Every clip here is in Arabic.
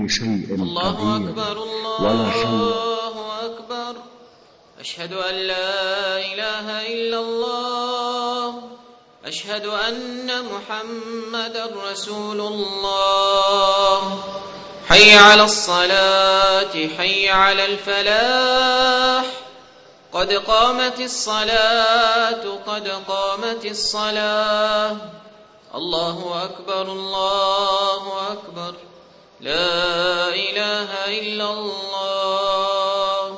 كل شيء الله قدير. أكبر ولا شيء. الله أكبر. أشهد أن لا إله إلا الله. أشهد أن محمدا رسول الله. حي على الصلاة حي على الفلاح. قد قامت الصلاة قد قامت الصلاة. الله أكبر الله أكبر. لا إله إلا الله.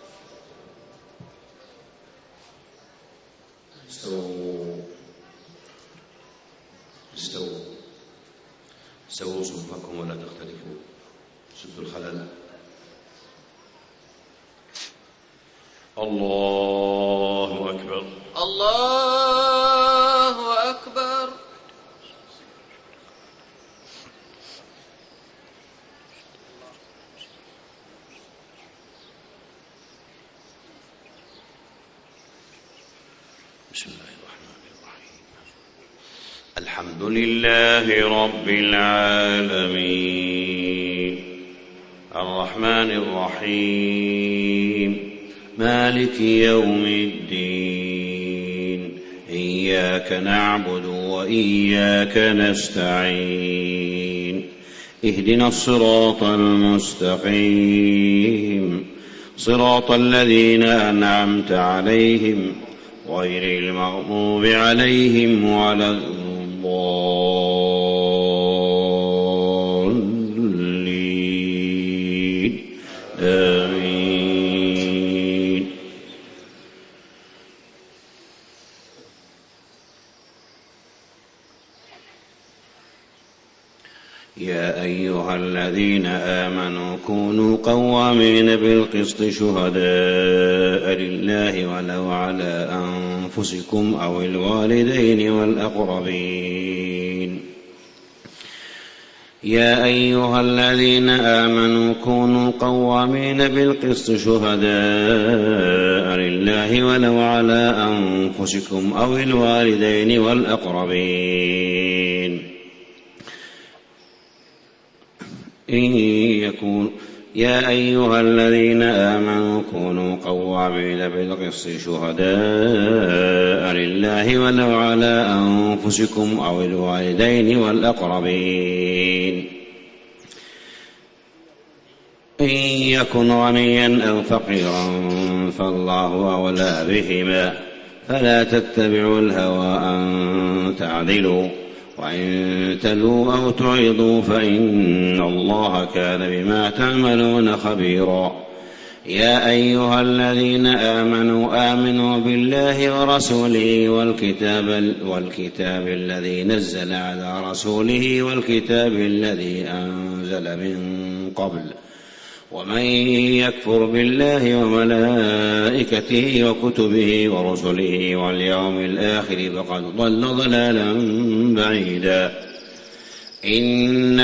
استووا صفوفكم ولا تختلفوا. سدوا الخلل. الله أكبر الله أكبر. بسم الله الرحمن الرحيم. الحمد لله رب العالمين الرحمن الرحيم مالك يوم الدين. إياك نعبد وإياك نستعين. اهدنا الصراط المستقيم صراط الذين أنعمت عليهم غير المغضوب عليهم ولا الضالين. آمين. يا أيها الذين آمنوا كونوا قوامين بالقسط شهداء لله ولو على أنفسكم أو الوالدين والأقربين. يا أيها الذين آمنوا كونوا قوامين بالقسط شهداء لله ولو على أنفسكم أو الوالدين والأقربين يا أيها الذين آمنوا كونوا قوامين بالقسط شهداء لله ولو على أنفسكم أو الوالدين والأقربين إن يكن غنيا أو فقيرا فالله أولى بهما فلا تتبعوا الهوى أن تعدلوا وإن تلوا أو تعرضوا فإن الله كان بما تعملون خبيرا. يا أيها الذين آمنوا بالله ورسوله والكتاب الذي نزل على رسوله والكتاب الذي أنزل من قبل ومن يكفر بالله وملائكته وكتبه ورسله واليوم الآخر فقد ضل ضلالا بعيدا. إن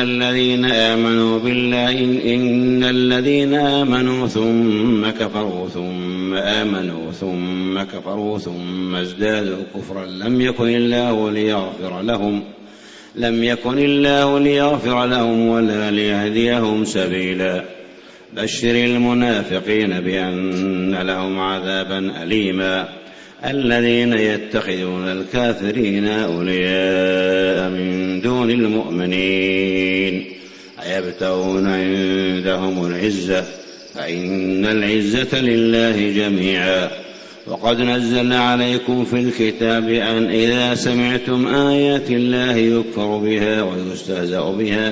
الذين آمنوا ثم كفروا ثم آمنوا ثم كفروا ثم ازدادوا كفرا لم يكن الله ليغفر لهم ولا ليهديهم سبيلا. بشر المنافقين بأن لهم عذابا أليما. الذين يتخذون الكافرين أولياء من دون المؤمنين أيبتغون عندهم العزة فإن العزة لله جميعا. وقد نزل عليكم في الكتاب أن إذا سمعتم آيات الله يكفر بها ويستهزأ بها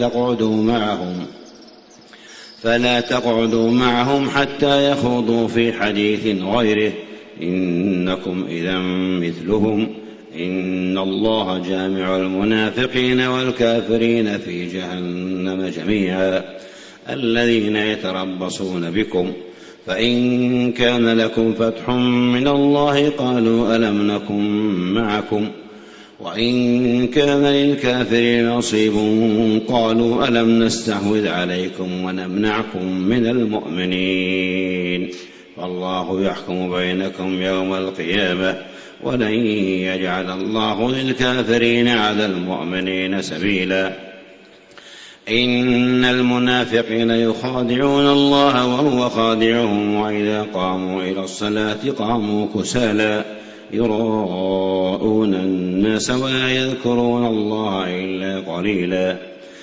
فلا تقعدوا معهم حتى يخوضوا في حديث غيره إنكم إذا مثلهم إن الله جامع المنافقين والكافرين في جهنم جميعا. الذين يتربصون بكم فإن كان لكم فتح من الله قالوا ألم نكن معكم وإن كان للكافرين نصيب قالوا ألم نستحوذ عليكم ونمنعكم من المؤمنين والله يحكم بينكم يوم القيامة ولن يجعل الله للكافرين على المؤمنين سبيلا. إن المنافقين يخادعون الله وهو خادعهم وإذا قاموا إلى الصلاة قاموا كسالى يراءون الناس ولا يذكرون الله إلا قليلا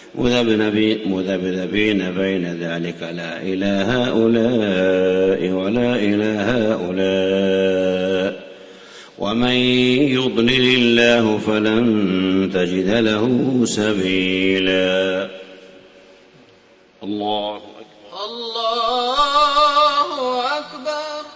مذبذبين بين ذلك لا إلى هؤلاء ولا إلى هؤلاء ومن يضلل الله فلن تجد له سبيلا. الله أكبر. الله أكبر.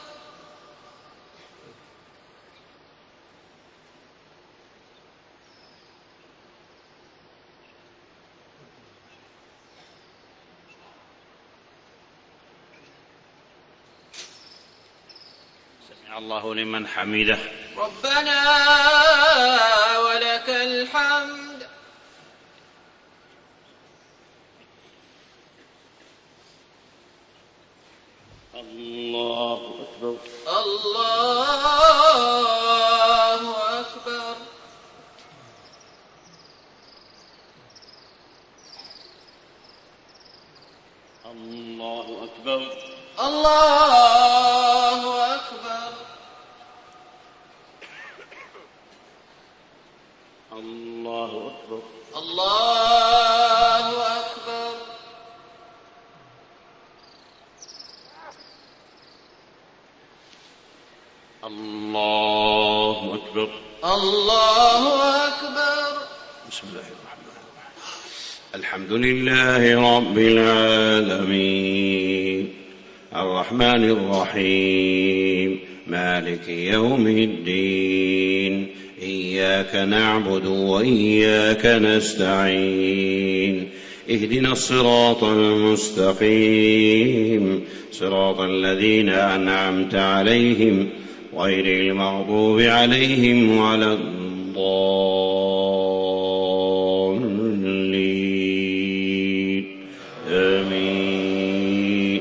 سمع الله لمن حمده. ربنا ولك الحمد. الله أكبر. الله أكبر. الله أكبر. الله أكبر. الله أكبر. الله أكبر. الله أكبر. الله أكبر. بسم الله الرحمن الرحيم. الحمد لله رب العالمين الرحمن الرحيم مالك يوم الدين إياك نعبد وإياك نستعين اهدنا الصراط المستقيم صراط الذين أنعمت عليهم غير المغضوب عليهم ولا الضالين آمين.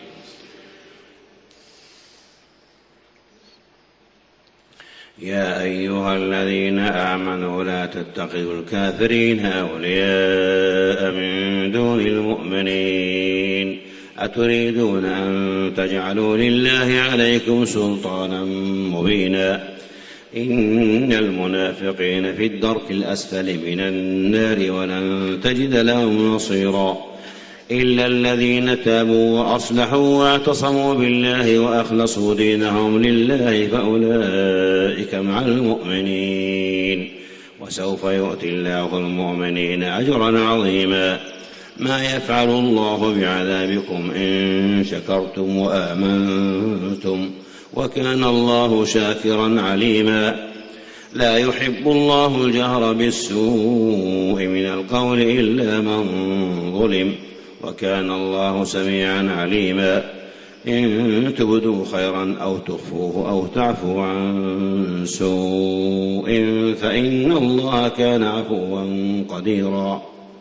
يا أيها الذين آمنوا لا تتخذوا الكافرين أولياء من دون المؤمنين أتريدون أن تجعلوا لله عليكم سلطانا مبينا إن المنافقين في الدرك الأسفل من النار ولن تجد لهم نصيرا إلا الذين تابوا وأصلحوا واعتصموا بالله وأخلصوا دينهم لله فأولئك مع المؤمنين وسوف يؤتي الله المؤمنين أجرا عظيما. ما يفعل الله بعذابكم إن شكرتم وآمنتم وكان الله شاكرا عليما. لا يحب الله الجهر بالسوء من القول إلا من ظلم وكان الله سميعا عليما. إن تبدوا خيرا أو تخفوه أو تعفوا عن سوء فإن الله كان عفوا قديرا.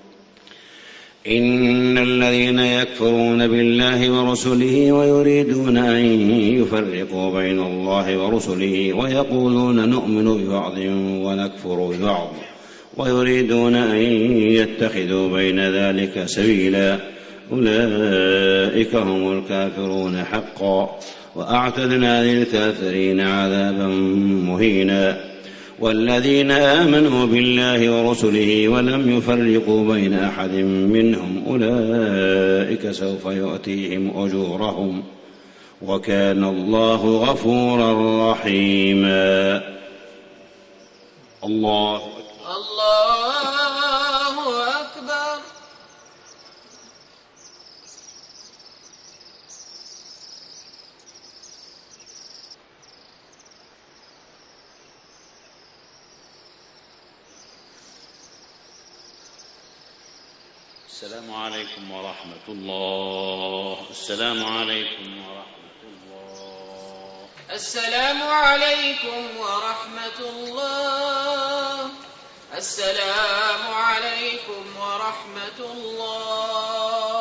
إن الذين يكفرون بالله ورسله ويريدون أن يفرقوا بين الله ورسله ويقولون نؤمن ببعض ونكفر ببعض ويريدون أن يتخذوا بين ذلك سبيلا أولئك هم الكافرون حقا وأعتدنا للكافرين عذابا مهينا. والذين آمنوا بالله ورسله ولم يفرقوا بين أحد منهم أولئك سوف يؤتيهم أجورهم وكان الله غفورا رحيما. الله أكبر. الله أكبر. السلام عليكم ورحمة الله. السلام عليكم ورحمة الله. السلام عليكم ورحمة الله. السلام عليكم ورحمة الله.